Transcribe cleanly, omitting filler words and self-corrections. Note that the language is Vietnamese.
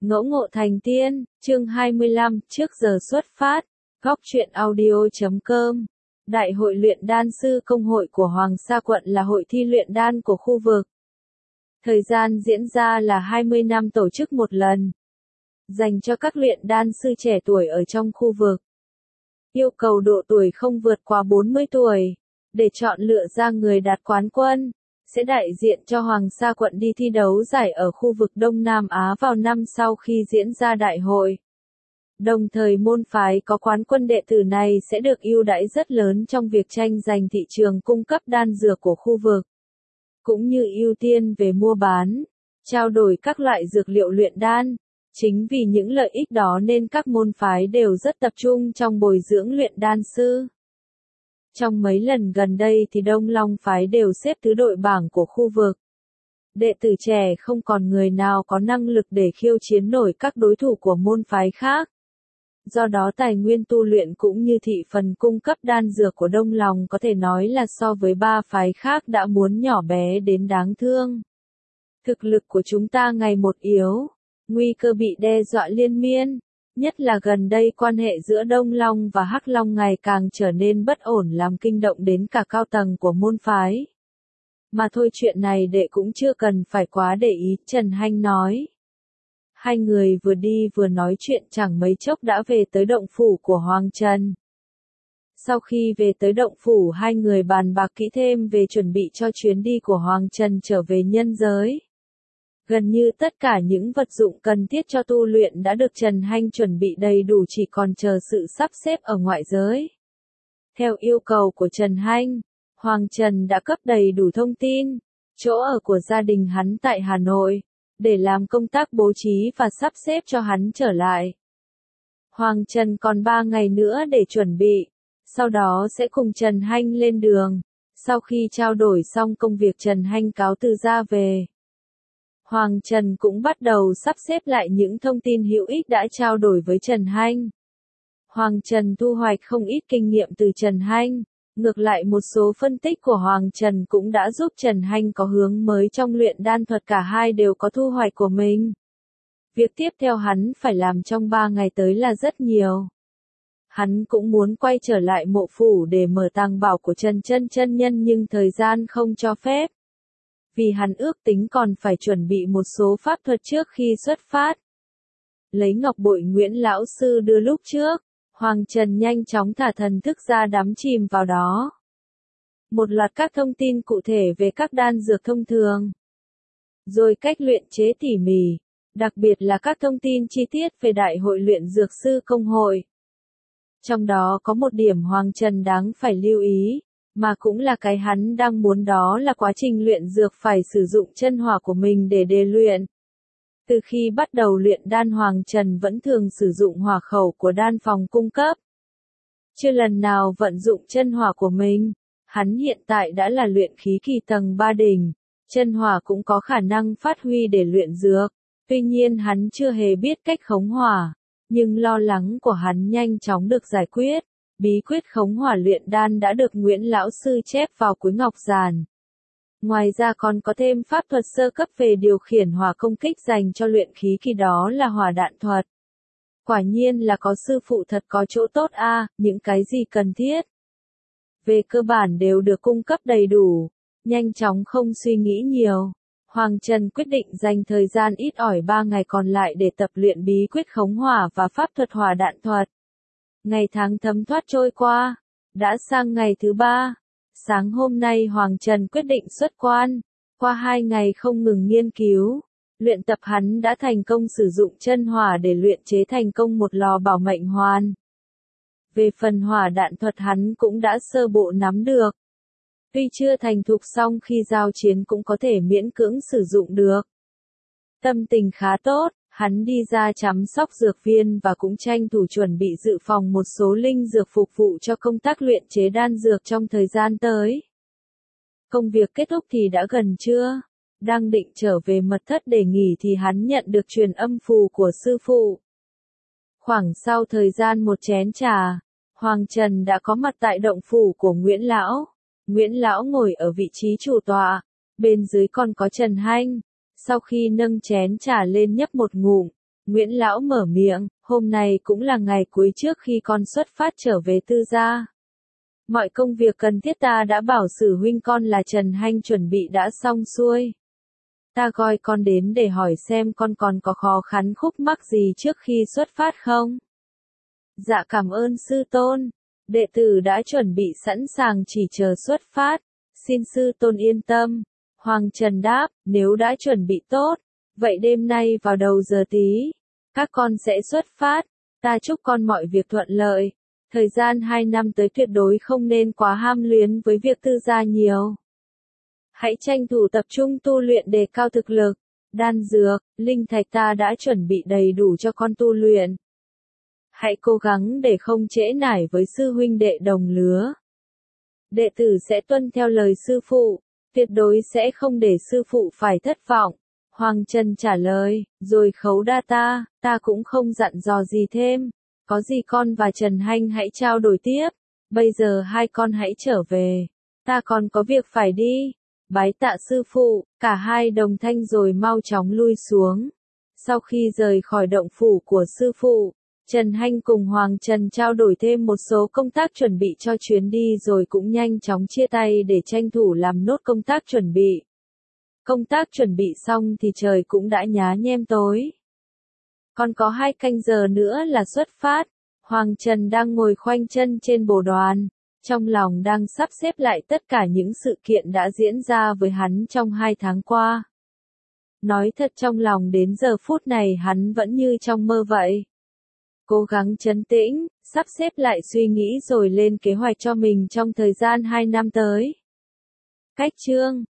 Ngẫu ngộ thành tiên, chương 25, trước giờ xuất phát, góc truyện audio.com. Đại hội luyện đan sư công hội của Hoàng Sa quận là hội thi luyện đan của khu vực. Thời gian diễn ra là 20 năm tổ chức một lần. Dành cho các luyện đan sư trẻ tuổi ở trong khu vực. Yêu cầu độ tuổi không vượt quá 40 tuổi. Để chọn lựa ra người đạt quán quân, sẽ đại diện cho Hoàng Sa quận đi thi đấu giải ở khu vực Đông Nam Á vào năm sau khi diễn ra đại hội. Đồng thời môn phái có quán quân đệ tử này sẽ được ưu đãi rất lớn trong việc tranh giành thị trường cung cấp đan dược của khu vực, cũng như ưu tiên về mua bán, trao đổi các loại dược liệu luyện đan. Chính vì những lợi ích đó nên các môn phái đều rất tập trung trong bồi dưỡng luyện đan sư. Trong mấy lần gần đây thì Đông Long phái đều xếp thứ đội bảng của khu vực. Đệ tử trẻ không còn người nào có năng lực để khiêu chiến nổi các đối thủ của môn phái khác. Do đó tài nguyên tu luyện cũng như thị phần cung cấp đan dược của Đông Long có thể nói là so với ba phái khác đã muốn nhỏ bé đến đáng thương. Thực lực của chúng ta ngày một yếu, nguy cơ bị đe dọa liên miên. Nhất là gần đây quan hệ giữa Đông Long và Hắc Long ngày càng trở nên bất ổn làm kinh động đến cả cao tầng của môn phái. Mà thôi chuyện này đệ cũng chưa cần phải quá để ý, Trần Hanh nói. Hai người vừa đi vừa nói chuyện chẳng mấy chốc đã về tới động phủ của Hoàng Trần. Sau khi về tới động phủ hai người bàn bạc kỹ thêm về chuẩn bị cho chuyến đi của Hoàng Trần trở về nhân giới. Gần như tất cả những vật dụng cần thiết cho tu luyện đã được Trần Hanh chuẩn bị đầy đủ chỉ còn chờ sự sắp xếp ở ngoại giới. Theo yêu cầu của Trần Hanh, Hoàng Trần đã cấp đầy đủ thông tin, chỗ ở của gia đình hắn tại Hà Nội, để làm công tác bố trí và sắp xếp cho hắn trở lại. Hoàng Trần còn 3 ngày nữa để chuẩn bị, sau đó sẽ cùng Trần Hanh lên đường. Sau khi trao đổi xong công việc Trần Hanh cáo từ ra về. Hoàng Trần cũng bắt đầu sắp xếp lại những thông tin hữu ích đã trao đổi với Trần Hanh. Hoàng Trần thu hoạch không ít kinh nghiệm từ Trần Hanh, ngược lại một số phân tích của Hoàng Trần cũng đã giúp Trần Hanh có hướng mới trong luyện đan thuật, cả hai đều có thu hoạch của mình. Việc tiếp theo hắn phải làm trong 3 ngày tới là rất nhiều. Hắn cũng muốn quay trở lại mộ phủ để mở tàng bảo của Trần chân nhân nhưng thời gian không cho phép. Vì hắn ước tính còn phải chuẩn bị một số pháp thuật trước khi xuất phát. Lấy ngọc bội Nguyễn lão sư đưa lúc trước, Hoàng Trần nhanh chóng thả thần thức ra đắm chìm vào đó. Một loạt các thông tin cụ thể về các đan dược thông thường. Rồi cách luyện chế tỉ mỉ, đặc biệt là các thông tin chi tiết về Đại hội luyện dược sư công hội. Trong đó có một điểm Hoàng Trần đáng phải lưu ý. Mà cũng là cái hắn đang muốn, đó là quá trình luyện dược phải sử dụng chân hỏa của mình để đề luyện. Từ khi bắt đầu luyện đan Hoàng Trần vẫn thường sử dụng hỏa khẩu của đan phòng cung cấp. Chưa lần nào vận dụng chân hỏa của mình. Hắn hiện tại đã là luyện khí kỳ tầng 3 đỉnh. Chân hỏa cũng có khả năng phát huy để luyện dược. Tuy nhiên hắn chưa hề biết cách khống hỏa. Nhưng lo lắng của hắn nhanh chóng được giải quyết. Bí quyết khống hỏa luyện đan đã được Nguyễn lão sư chép vào cuối ngọc giản. Ngoài ra còn có thêm pháp thuật sơ cấp về điều khiển hỏa công kích dành cho luyện khí kỳ, đó là hỏa đạn thuật. Quả nhiên là có sư phụ thật có chỗ tốt a, những cái gì cần thiết. Về cơ bản đều được cung cấp đầy đủ, nhanh chóng không suy nghĩ nhiều. Hoàng Trần quyết định dành thời gian ít ỏi 3 ngày còn lại để tập luyện bí quyết khống hỏa và pháp thuật hỏa đạn thuật. Ngày tháng thấm thoát trôi qua, đã sang ngày thứ 3. Sáng hôm nay Hoàng Trần quyết định xuất quan. Qua 2 ngày không ngừng nghiên cứu, luyện tập hắn đã thành công sử dụng chân hỏa để luyện chế thành công một lò bảo mệnh hoàn. Về phần hỏa đạn thuật hắn cũng đã sơ bộ nắm được. Tuy chưa thành thục song khi giao chiến cũng có thể miễn cưỡng sử dụng được. Tâm tình khá tốt. Hắn đi ra chăm sóc dược viên và cũng tranh thủ chuẩn bị dự phòng một số linh dược phục vụ cho công tác luyện chế đan dược trong thời gian tới. Công việc kết thúc thì đã gần trưa. Đang định trở về mật thất để nghỉ thì hắn nhận được truyền âm phù của sư phụ. Khoảng sau thời gian một chén trà, Hoàng Trần đã có mặt tại động phủ của Nguyễn Lão. Nguyễn Lão ngồi ở vị trí chủ tọa, bên dưới còn có Trần Hanh. Sau khi nâng chén trà lên nhấp một ngụm, Nguyễn Lão mở miệng, hôm nay cũng là ngày cuối trước khi con xuất phát trở về Tư gia. Mọi công việc cần thiết ta đã bảo Sử huynh con là Trần Hanh chuẩn bị đã xong xuôi. Ta gọi con đến để hỏi xem con còn có khó khăn khúc mắc gì trước khi xuất phát không? Dạ cảm ơn sư tôn. Đệ tử đã chuẩn bị sẵn sàng chỉ chờ xuất phát. Xin sư tôn yên tâm. Hoàng Trần đáp, nếu đã chuẩn bị tốt, vậy đêm nay vào đầu giờ tí, các con sẽ xuất phát. Ta chúc con mọi việc thuận lợi. Thời gian 2 năm tới tuyệt đối không nên quá ham luyến với việc Tư gia nhiều. Hãy tranh thủ tập trung tu luyện đề cao thực lực. Đan dược, linh thạch ta đã chuẩn bị đầy đủ cho con tu luyện. Hãy cố gắng để không trễ nải với sư huynh đệ đồng lứa. Đệ tử sẽ tuân theo lời sư phụ, tuyệt đối sẽ không để sư phụ phải thất vọng. Hoàng Trần trả lời, rồi khấu đa ta cũng không dặn dò gì thêm. Có gì con và Trần Hanh hãy trao đổi tiếp. Bây giờ hai con hãy trở về. Ta còn có việc phải đi. Bái tạ sư phụ, cả hai đồng thanh rồi mau chóng lui xuống. Sau khi rời khỏi động phủ của sư phụ, Trần Hanh cùng Hoàng Trần trao đổi thêm một số công tác chuẩn bị cho chuyến đi rồi cũng nhanh chóng chia tay để tranh thủ làm nốt công tác chuẩn bị. Công tác chuẩn bị xong thì trời cũng đã nhá nhem tối. Còn có 2 canh giờ nữa là xuất phát. Hoàng Trần đang ngồi khoanh chân trên bồ đoàn, trong lòng đang sắp xếp lại tất cả những sự kiện đã diễn ra với hắn trong 2 tháng qua. Nói thật trong lòng đến giờ phút này hắn vẫn như trong mơ vậy. Cố gắng trấn tĩnh, sắp xếp lại suy nghĩ rồi lên kế hoạch cho mình trong thời gian 2 năm tới. Cách chương